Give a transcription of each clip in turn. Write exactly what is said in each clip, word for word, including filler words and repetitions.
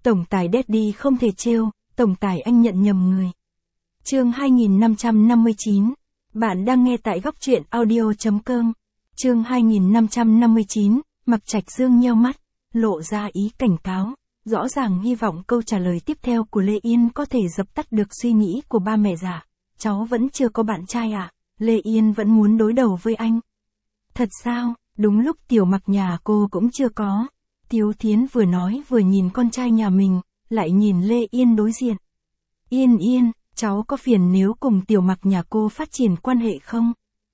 Tổng tài Daddy không thể trêu, tổng tài anh nhận nhầm người. Chương hai nghìn năm trăm năm mươi chín. Bạn đang nghe tại góc truyện audio chấm com. Chương hai nghìn năm trăm năm mươi chín, Mạc Trạch Dương nheo mắt, lộ ra ý cảnh cáo, rõ ràng hy vọng câu trả lời tiếp theo của Lê Yên có thể dập tắt được suy nghĩ của ba mẹ già. Cháu vẫn chưa có bạn trai à? Lê Yên vẫn muốn đối đầu với anh. Thật sao? Đúng lúc Tiểu Mặc nhà cô cũng chưa có. Tiếu Thiến vừa nói vừa nhìn con trai nhà mình, lại nhìn Lê Yên đối diện. Yên Yên, cháu có phiền nếu cùng Tiểu Mặc nhà cô phát triển quan hệ không?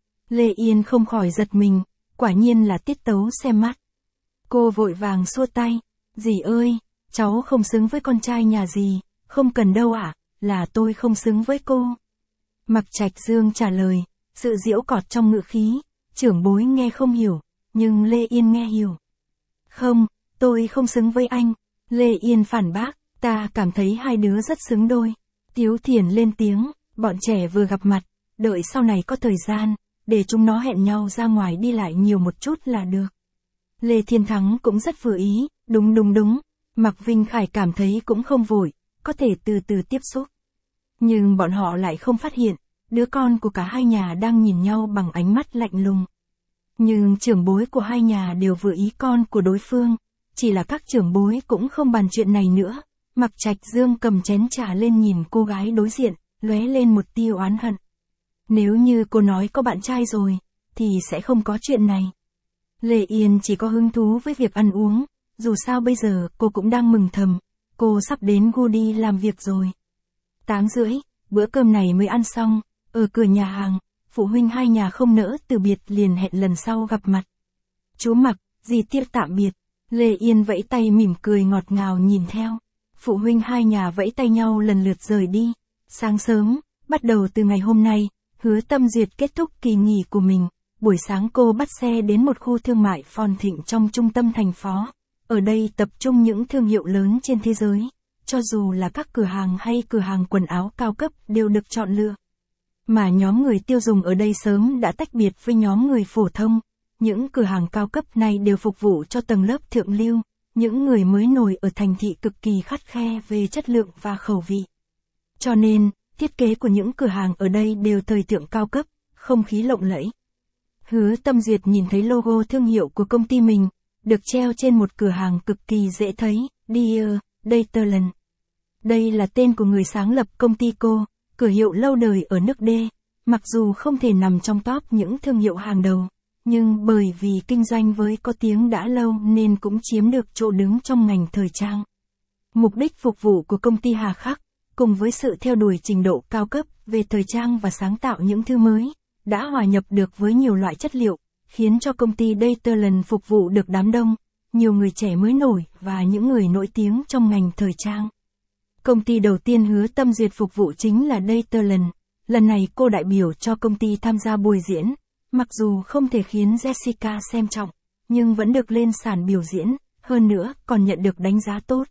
Lê Yên không khỏi giật mình, quả nhiên là tiết tấu xem mắt. Cô vội vàng xua tay, dì ơi, cháu không xứng với con trai nhà dì, không cần đâu ạ, à, là tôi không xứng với cô. Mạc Trạch Dương trả lời, sự giễu cọt trong ngữ khí, trưởng bối nghe không hiểu, nhưng Lê Yên nghe hiểu. Không, tôi không xứng với anh. Lê Yên phản bác, ta cảm thấy hai đứa rất xứng đôi. Tiếu Thiền lên tiếng, bọn trẻ vừa gặp mặt, đợi sau này có thời gian, để chúng nó hẹn nhau ra ngoài đi lại nhiều một chút là được. Lê Thiên Thắng cũng rất vừa ý, đúng đúng đúng, Mạc Vinh Khải cảm thấy cũng không vội, có thể từ từ tiếp xúc. Nhưng bọn họ lại không phát hiện, đứa con của cả hai nhà đang nhìn nhau bằng ánh mắt lạnh lùng. Nhưng trưởng bối của hai nhà đều vừa ý con của đối phương, chỉ là các trưởng bối cũng không bàn chuyện này nữa. Mạc Trạch Dương cầm chén trà lên nhìn cô gái đối diện, lóe lên một tia oán hận. Nếu như cô nói có bạn trai rồi, thì sẽ không có chuyện này. Lê Yên chỉ có hứng thú với việc ăn uống, dù sao bây giờ cô cũng đang mừng thầm, cô sắp đến Goody làm việc rồi. Tám rưỡi, bữa cơm này mới ăn xong, ở cửa nhà hàng, phụ huynh hai nhà không nỡ từ biệt liền hẹn lần sau gặp mặt. Chú Mặc, dì Tiết tạm biệt. Lê Yên vẫy tay mỉm cười ngọt ngào nhìn theo. Phụ huynh hai nhà vẫy tay nhau lần lượt rời đi. Sáng sớm, bắt đầu từ ngày hôm nay, Hứa Tâm Duyệt kết thúc kỳ nghỉ của mình. Buổi sáng cô bắt xe đến một khu thương mại phồn thịnh trong trung tâm thành phố. Ở đây tập trung những thương hiệu lớn trên thế giới. Cho dù là các cửa hàng hay cửa hàng quần áo cao cấp đều được chọn lựa. Mà nhóm người tiêu dùng ở đây sớm đã tách biệt với nhóm người phổ thông. Những cửa hàng cao cấp này đều phục vụ cho tầng lớp thượng lưu, những người mới nổi ở thành thị cực kỳ khắt khe về chất lượng và khẩu vị. Cho nên, thiết kế của những cửa hàng ở đây đều thời thượng cao cấp, không khí lộng lẫy. Hứa Tâm Duyệt nhìn thấy logo thương hiệu của công ty mình, được treo trên một cửa hàng cực kỳ dễ thấy, Dear Dayterland. Đây là tên của người sáng lập công ty cô, cửa hiệu lâu đời ở nước D, mặc dù không thể nằm trong top những thương hiệu hàng đầu. Nhưng bởi vì kinh doanh với có tiếng đã lâu nên cũng chiếm được chỗ đứng trong ngành thời trang. Mục đích phục vụ của công ty hà khắc, cùng với sự theo đuổi trình độ cao cấp về thời trang và sáng tạo những thứ mới, đã hòa nhập được với nhiều loại chất liệu, khiến cho công ty Dayterland phục vụ được đám đông, nhiều người trẻ mới nổi và những người nổi tiếng trong ngành thời trang. Công ty đầu tiên Hứa Tâm Duyệt phục vụ chính là Dayterland. Lần này cô đại biểu cho công ty tham gia buổi diễn. Mặc dù không thể khiến Jessica xem trọng, nhưng vẫn được lên sàn biểu diễn, hơn nữa còn nhận được đánh giá tốt.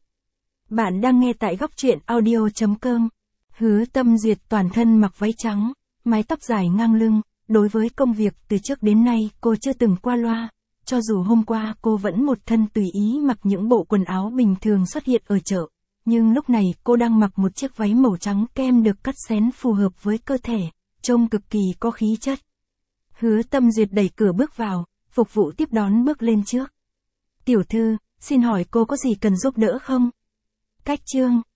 Bạn đang nghe tại góc truyện audio chấm com. Hứa Tâm Duyệt toàn thân mặc váy trắng, mái tóc dài ngang lưng, đối với công việc từ trước đến nay cô chưa từng qua loa, cho dù hôm qua cô vẫn một thân tùy ý mặc những bộ quần áo bình thường xuất hiện ở chợ, nhưng lúc này cô đang mặc một chiếc váy màu trắng kem được cắt xén phù hợp với cơ thể, trông cực kỳ có khí chất. Hứa Tâm Duyệt đẩy cửa bước vào, phục vụ tiếp đón bước lên trước. Tiểu thư, xin hỏi cô có gì cần giúp đỡ không? Cách chương,